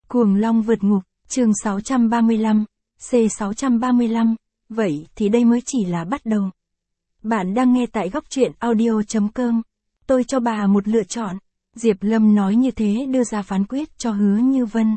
Cuồng Long vượt ngục, chương 635, C635, vậy thì đây mới chỉ là bắt đầu. Bạn đang nghe tại góc truyện audio.com. Tôi cho bà một lựa chọn. Diệp Lâm nói như thế đưa ra phán quyết cho Hứa Như Vân.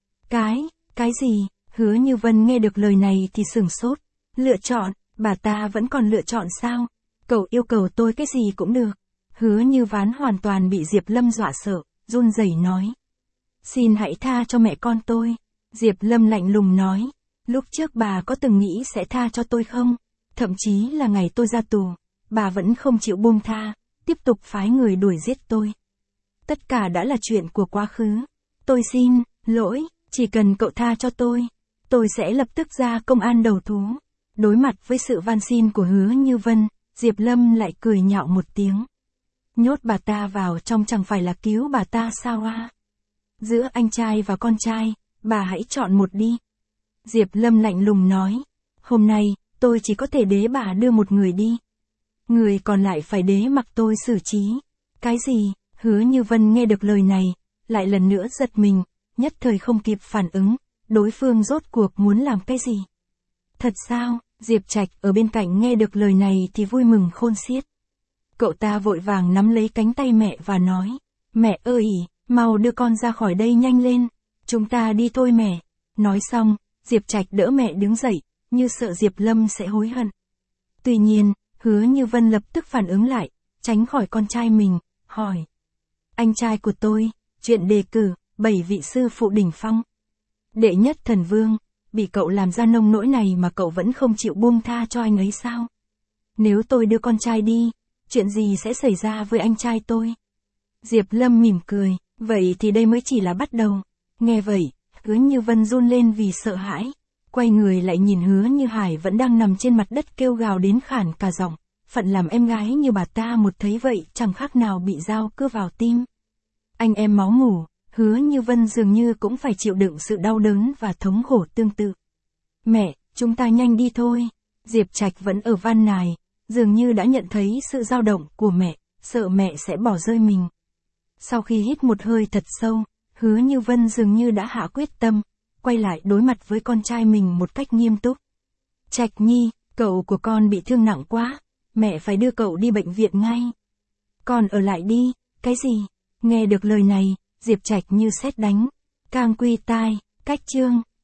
Cái gì? Hứa Như Vân nghe được lời này thì sửng sốt. Lựa chọn, bà ta vẫn còn lựa chọn sao? Cậu yêu cầu tôi cái gì cũng được. Hứa Như Ván hoàn toàn bị Diệp Lâm dọa sợ, run rẩy nói. Xin hãy tha cho mẹ con tôi. Diệp Lâm lạnh lùng nói. Lúc trước bà có từng nghĩ sẽ tha cho tôi không? Thậm chí là ngày tôi ra tù, bà vẫn không chịu buông tha, tiếp tục phái người đuổi giết tôi. Tất cả đã là chuyện của quá khứ. Tôi xin lỗi, chỉ cần cậu tha cho tôi sẽ lập tức ra công an đầu thú. Đối mặt với sự van xin của Hứa Như Vân, Diệp Lâm lại cười nhạo một tiếng. Nhốt bà ta vào trong chẳng phải là cứu bà ta sao à? Giữa anh trai và con trai, bà hãy chọn một đi. Diệp Lâm lạnh lùng nói. Hôm nay, tôi chỉ có thể để bà đưa một người đi. Người còn lại phải để mặc tôi xử trí. Cái gì? Hứa Như Vân nghe được lời này, lại lần nữa giật mình, nhất thời không kịp phản ứng, đối phương rốt cuộc muốn làm cái gì? Thật sao? Diệp Trạch ở bên cạnh nghe được lời này thì vui mừng khôn xiết. Cậu ta vội vàng nắm lấy cánh tay mẹ và nói, mẹ ơi, mau đưa con ra khỏi đây nhanh lên, chúng ta đi thôi mẹ. Nói xong, Diệp Trạch đỡ mẹ đứng dậy, như sợ Diệp Lâm sẽ hối hận. Tuy nhiên, Hứa Như Vân lập tức phản ứng lại, tránh khỏi con trai mình, hỏi. Anh trai của tôi, chuyện đề cử, 7 vị sư phụ đỉnh phong. Đệ nhất thần vương, bị cậu làm ra nông nỗi này mà cậu vẫn không chịu buông tha cho anh ấy sao? Nếu tôi đưa con trai đi, chuyện gì sẽ xảy ra với anh trai tôi? Diệp Lâm mỉm cười, vậy thì đây mới chỉ là bắt đầu. Nghe vậy, Hứa Như Vân run lên vì sợ hãi. Quay người lại nhìn Hứa Như Hải vẫn đang nằm trên mặt đất kêu gào đến khản cả giọng. Phận làm em gái như bà ta một thấy vậy chẳng khác nào bị dao cưa vào tim. Anh em máu mủ, Hứa Như Vân dường như cũng phải chịu đựng sự đau đớn và thống khổ tương tự. Mẹ, chúng ta nhanh đi thôi. Diệp Trạch vẫn ở van nài, dường như đã nhận thấy sự dao động của mẹ, sợ mẹ sẽ bỏ rơi mình. Sau khi hít một hơi thật sâu, Hứa Như Vân dường như đã hạ quyết tâm, quay lại đối mặt với con trai mình một cách nghiêm túc. Trạch Nhi, cậu của con bị thương nặng quá, mẹ phải đưa cậu đi bệnh viện ngay. Con ở lại đi. Cái gì? Nghe được lời này, Diệp Trạch như sét đánh. Càng quy tai, cách chương,